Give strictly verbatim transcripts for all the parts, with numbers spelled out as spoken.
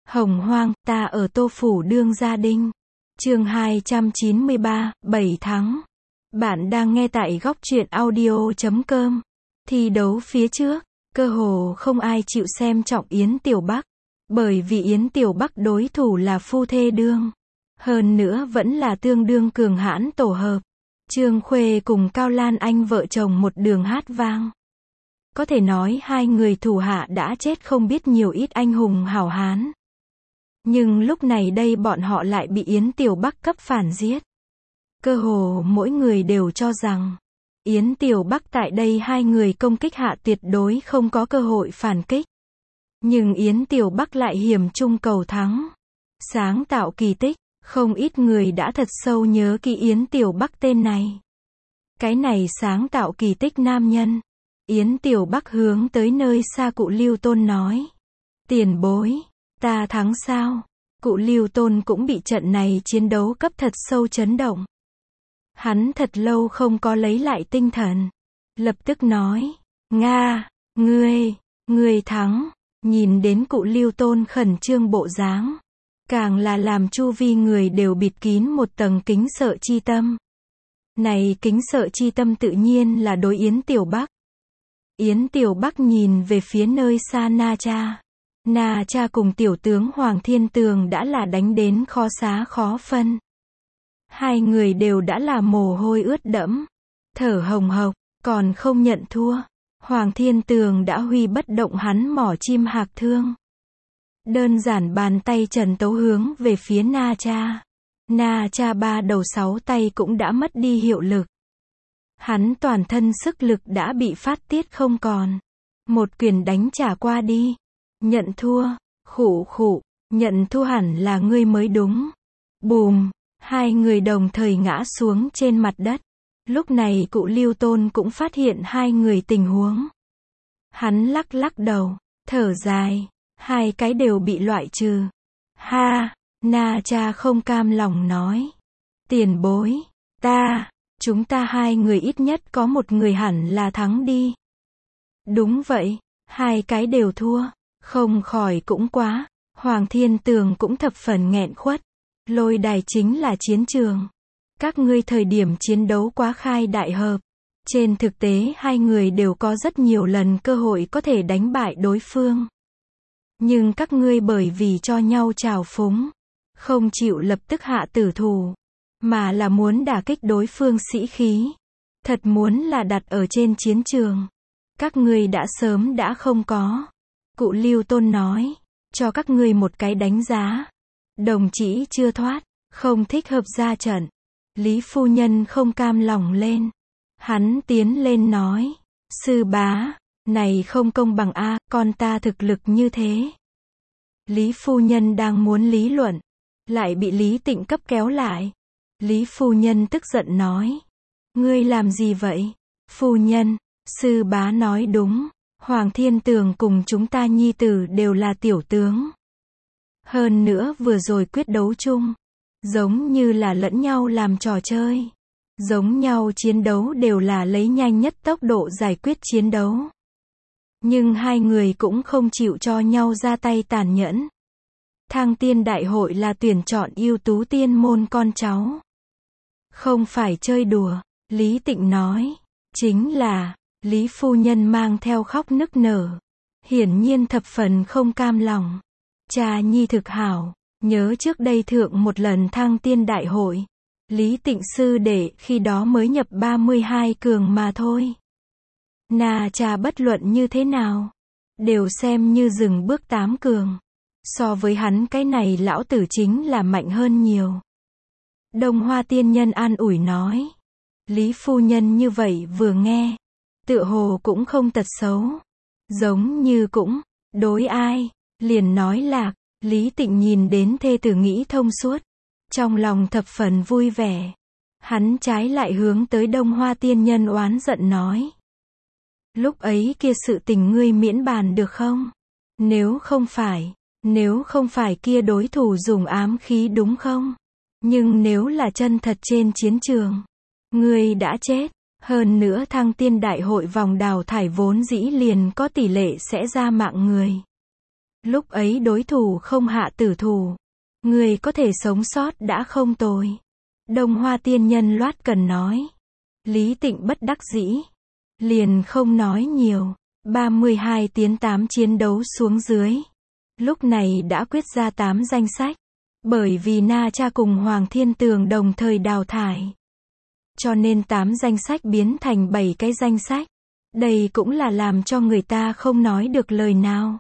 Hồng hoang, ta ở Tô Phủ đương gia đinh. Chương hai trăm chín mươi ba, bảy tháng. Bạn đang nghe tại góc truyện audio chấm com. Thi đấu phía trước, cơ hồ không ai chịu xem trọng Yến Tiểu Bắc. Bởi vì Yến Tiểu Bắc đối thủ là phu thê đương. Hơn nữa vẫn là tương đương cường hãn tổ hợp. Trương Khuê cùng Cao Lan Anh vợ chồng một đường hát vang. Có thể nói hai người thủ hạ đã chết không biết nhiều ít anh hùng hảo hán. Nhưng lúc này đây bọn họ lại bị Yến Tiểu Bắc cấp phản giết. Cơ hồ mỗi người đều cho rằng Yến Tiểu Bắc tại đây hai người công kích hạ tuyệt đối không có cơ hội phản kích. Nhưng Yến Tiểu Bắc lại hiểm trung cầu thắng. Sáng tạo kỳ tích, không ít người đã thật sâu nhớ kỹ Yến Tiểu Bắc tên này. Cái này sáng tạo kỳ tích nam nhân. Yến Tiểu Bắc hướng tới nơi xa cụ Lưu Tôn nói. Tiền bối, ta thắng sao? Cụ Lưu Tôn cũng bị trận này chiến đấu cấp thật sâu chấn động. Hắn thật lâu không có lấy lại tinh thần. Lập tức nói, Nga, ngươi, ngươi thắng. Nhìn đến cụ Lưu Tôn khẩn trương bộ dáng. Càng là làm chu vi người đều bịt kín một tầng kính sợ chi tâm. Này kính sợ chi tâm tự nhiên là đối Yến Tiểu Bắc. Yến Tiểu Bắc nhìn về phía nơi xa Na Cha. Na Cha cùng tiểu tướng Hoàng Thiên Tường đã là đánh đến khó xá khó phân. Hai người đều đã là mồ hôi ướt đẫm, thở hồng hộc, còn không nhận thua. Hoàng Thiên Tường đã huy bất động hắn mỏ chim hạc thương. Đơn giản bàn tay trần tấu hướng về phía Na Cha. Na Cha ba đầu sáu tay cũng đã mất đi hiệu lực. Hắn toàn thân sức lực đã bị phát tiết không còn. Một quyền đánh trả qua đi. Nhận thua, khụ khụ, nhận thua hẳn là ngươi mới đúng. Bùm, hai người đồng thời ngã xuống trên mặt đất. Lúc này cụ Lưu Tôn cũng phát hiện hai người tình huống. Hắn lắc lắc đầu, thở dài, hai cái đều bị loại trừ. Ha, Na Cha không cam lòng nói. Tiền bối, ta, chúng ta hai người ít nhất có một người hẳn là thắng đi. Đúng vậy, hai cái đều thua. Không khỏi cũng quá. Hoàng Thiên Tường cũng thập phần nghẹn khuất. Lôi đài chính là chiến trường. Các ngươi thời điểm chiến đấu quá khai đại hợp. Trên thực tế hai người đều có rất nhiều lần cơ hội có thể đánh bại đối phương. Nhưng các ngươi bởi vì cho nhau trào phúng, không chịu lập tức hạ tử thủ, mà là muốn đả kích đối phương sĩ khí. Thật muốn là đặt ở trên chiến trường, các ngươi đã sớm đã không có. Cụ Lưu Tôn nói, cho các ngươi một cái đánh giá. Đồng chỉ chưa thoát, không thích hợp ra trận. Lý phu nhân không cam lòng lên. Hắn tiến lên nói, sư bá, này không công bằng a, con ta thực lực như thế. Lý phu nhân đang muốn lý luận, lại bị Lý Tịnh cấp kéo lại. Lý phu nhân tức giận nói, ngươi làm gì vậy? Phu nhân, sư bá nói đúng. Hoàng Thiên Tường cùng chúng ta nhi tử đều là tiểu tướng. Hơn nữa vừa rồi quyết đấu chung, giống như là lẫn nhau làm trò chơi. Giống nhau chiến đấu đều là lấy nhanh nhất tốc độ giải quyết chiến đấu. Nhưng hai người cũng không chịu cho nhau ra tay tàn nhẫn. Thăng tiên đại hội là tuyển chọn ưu tú tiên môn con cháu. Không phải chơi đùa, Lý Tịnh nói. Chính là, Lý phu nhân mang theo khóc nức nở. Hiển nhiên thập phần không cam lòng. Cha nhi thực hảo, nhớ trước đây thượng một lần thăng tiên đại hội. Lý Tịnh sư đệ khi đó mới nhập ba mươi hai cường mà thôi. Na Cha bất luận như thế nào, đều xem như dừng bước tám cường. So với hắn cái này lão tử chính là mạnh hơn nhiều. Đông Hoa tiên nhân an ủi nói. Lý phu nhân như vậy vừa nghe, tựa hồ cũng không tật xấu. Giống như cũng, đối ai, liền nói lạc. Lý Tịnh nhìn đến thê tử nghĩ thông suốt. Trong lòng thập phần vui vẻ. Hắn trái lại hướng tới Đông Hoa tiên nhân oán giận nói. Lúc ấy kia sự tình ngươi miễn bàn được không? Nếu không phải, nếu không phải kia đối thủ dùng ám khí đúng không? Nhưng nếu là chân thật trên chiến trường, ngươi đã chết. Hơn nữa thăng tiên đại hội vòng đào thải vốn dĩ liền có tỷ lệ sẽ ra mạng người. Lúc ấy đối thủ không hạ tử thủ. Người có thể sống sót đã không tồi. Đông Hoa tiên nhân loát cần nói. Lý Tịnh bất đắc dĩ. Liền không nói nhiều. ba mươi hai tiến tám chiến đấu xuống dưới. Lúc này đã quyết ra tám danh sách. Bởi vì Na Cha cùng Hoàng Thiên Tường đồng thời đào thải. Cho nên tám danh sách biến thành bảy cái danh sách. Đây cũng là làm cho người ta không nói được lời nào.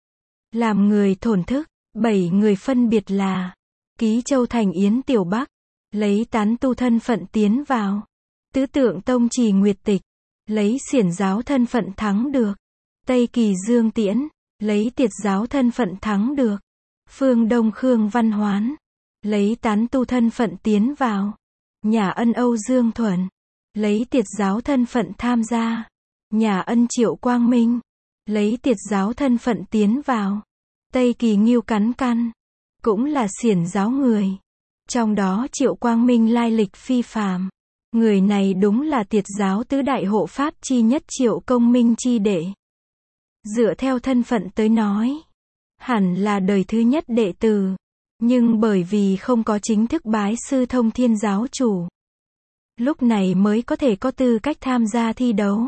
Làm người thổn thức, bảy người phân biệt là Ký Châu Thành Yến Tiểu Bắc, lấy tán tu thân phận tiến vào. Tứ Tượng Tông Trì Nguyệt Tịch, lấy xiển giáo thân phận thắng được. Tây Kỳ Dương Tiễn, lấy tiệt giáo thân phận thắng được. Phương Đông Khương Văn Hoán, lấy tán tu thân phận tiến vào. Nhà Ân Âu Dương Thuần, lấy tiệt giáo thân phận tham gia. Nhà Ân Triệu Quang Minh, lấy tiệt giáo thân phận tiến vào. Tây Kỳ Ngưu Cắn Căn, cũng là xiển giáo người. Trong đó Triệu Quang Minh lai lịch phi phàm. Người này đúng là tiệt giáo tứ đại hộ pháp chi nhất Triệu Công Minh chi đệ. Dựa theo thân phận tới nói, hẳn là đời thứ nhất đệ tử. Nhưng bởi vì không có chính thức bái sư Thông Thiên giáo chủ, lúc này mới có thể có tư cách tham gia thi đấu.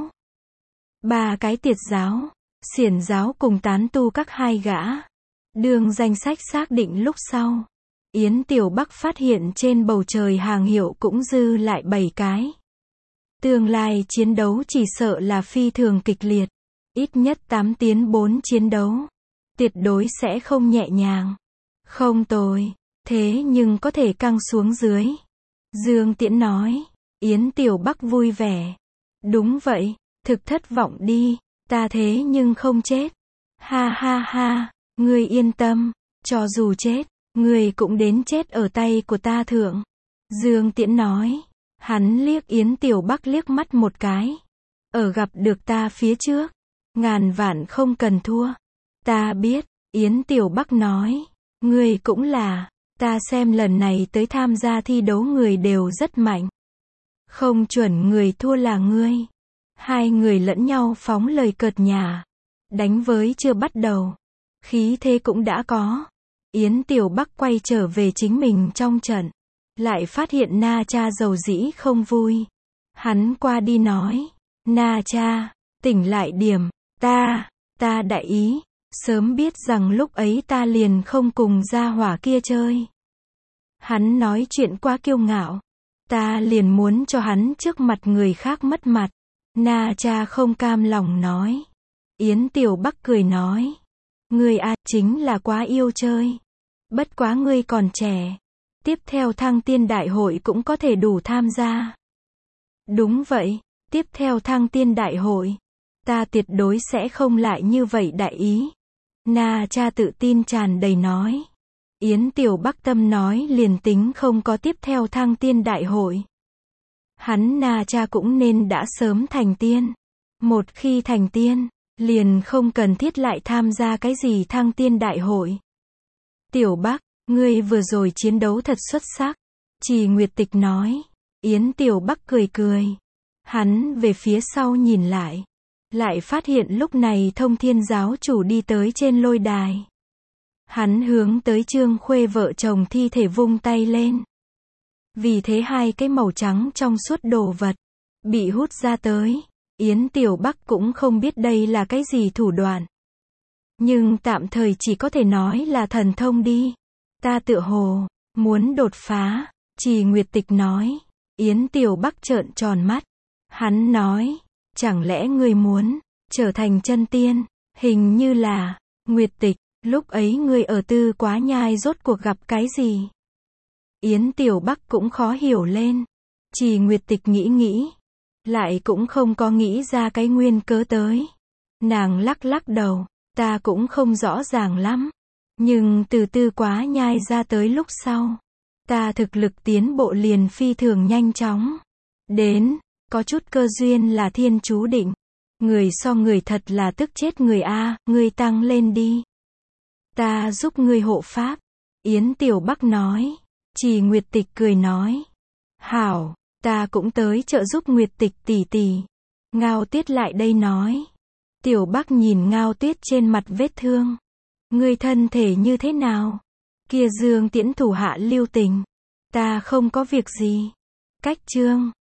Ba cái tiệt giáo, xiển giáo cùng tán tu các hai gã. Đường danh sách xác định lúc sau. Yến Tiểu Bắc phát hiện trên bầu trời hàng hiệu cũng dư lại bảy cái. Tương lai chiến đấu chỉ sợ là phi thường kịch liệt. Ít nhất tám tiến bốn chiến đấu. Tuyệt đối sẽ không nhẹ nhàng. Không tồi. Thế nhưng có thể căng xuống dưới. Dương Tiễn nói. Yến Tiểu Bắc vui vẻ. Đúng vậy. Thực thất vọng đi. Ta thế nhưng không chết. Ha ha ha. Ngươi yên tâm. Cho dù chết, ngươi cũng đến chết ở tay của ta thượng. Dương Tiễn nói. Hắn liếc Yến Tiểu Bắc liếc mắt một cái. Ở gặp được ta phía trước, ngàn vạn không cần thua. Ta biết. Yến Tiểu Bắc nói. Ngươi cũng là. Ta xem lần này tới tham gia thi đấu người đều rất mạnh. Không chuẩn người thua là ngươi. Hai người lẫn nhau phóng lời cợt nhả. Đánh với chưa bắt đầu. Khí thế cũng đã có. Yến Tiểu Bắc quay trở về chính mình trong trận. Lại phát hiện Na Cha dầu dĩ không vui. Hắn qua đi nói. Na Cha, tỉnh lại điểm. Ta, ta đại ý. Sớm biết rằng lúc ấy ta liền không cùng gia hỏa kia chơi. Hắn nói chuyện quá kiêu ngạo. Ta liền muốn cho hắn trước mặt người khác mất mặt. Na Cha không cam lòng nói. Yến Tiểu Bắc cười nói. Ngươi a chính là quá yêu chơi. Bất quá ngươi còn trẻ. Tiếp theo Thăng Tiên Đại hội cũng có thể đủ tham gia. Đúng vậy, tiếp theo Thăng Tiên Đại hội, ta tuyệt đối sẽ không lại như vậy đại ý. Na Cha tự tin tràn đầy nói. Yến Tiểu Bắc tâm nói liền tính không có tiếp theo Thăng Tiên Đại hội. Hắn Na Cha cũng nên đã sớm thành tiên. Một khi thành tiên, liền không cần thiết lại tham gia cái gì Thăng Tiên Đại hội. Tiểu Bắc, ngươi vừa rồi chiến đấu thật xuất sắc. Trì Nguyệt Tịch nói. Yến Tiểu Bắc cười cười. Hắn về phía sau nhìn lại. Lại phát hiện lúc này Thông Thiên giáo chủ đi tới trên lôi đài. Hắn hướng tới Trương Khuê vợ chồng thi thể vung tay lên. Vì thế hai cái màu trắng trong suốt đồ vật bị hút ra tới. Yến Tiểu Bắc cũng không biết đây là cái gì thủ đoạn. Nhưng tạm thời chỉ có thể nói là thần thông đi. Ta tựa hồ muốn đột phá. Trì Nguyệt Tịch nói. Yến Tiểu Bắc trợn tròn mắt. Hắn nói. Chẳng lẽ ngươi muốn trở thành chân tiên? Hình như là. Nguyệt Tịch, lúc ấy ngươi ở Tư Quá Nhai rốt cuộc gặp cái gì? Yến Tiểu Bắc cũng khó hiểu lên. Trì Nguyệt Tịch nghĩ nghĩ. Lại cũng không có nghĩ ra cái nguyên cớ tới. Nàng lắc lắc đầu. Ta cũng không rõ ràng lắm. Nhưng từ Tư Quá Nhai ra tới lúc sau, ta thực lực tiến bộ liền phi thường nhanh chóng. Đến, có chút cơ duyên là thiên chú định. Người so người thật là tức chết người a, ngươi tăng lên đi. Ta giúp ngươi hộ pháp. Yến Tiểu Bắc nói. Trì Nguyệt Tịch cười nói. Hảo, ta cũng tới trợ giúp Nguyệt Tịch tỷ tỷ. Ngao Tiết lại đây nói. Tiểu Bắc nhìn Ngao Tiết trên mặt vết thương. Ngươi thân thể như thế nào? Kia Dương Tiễn thủ hạ lưu tình. Ta không có việc gì. Cách Chương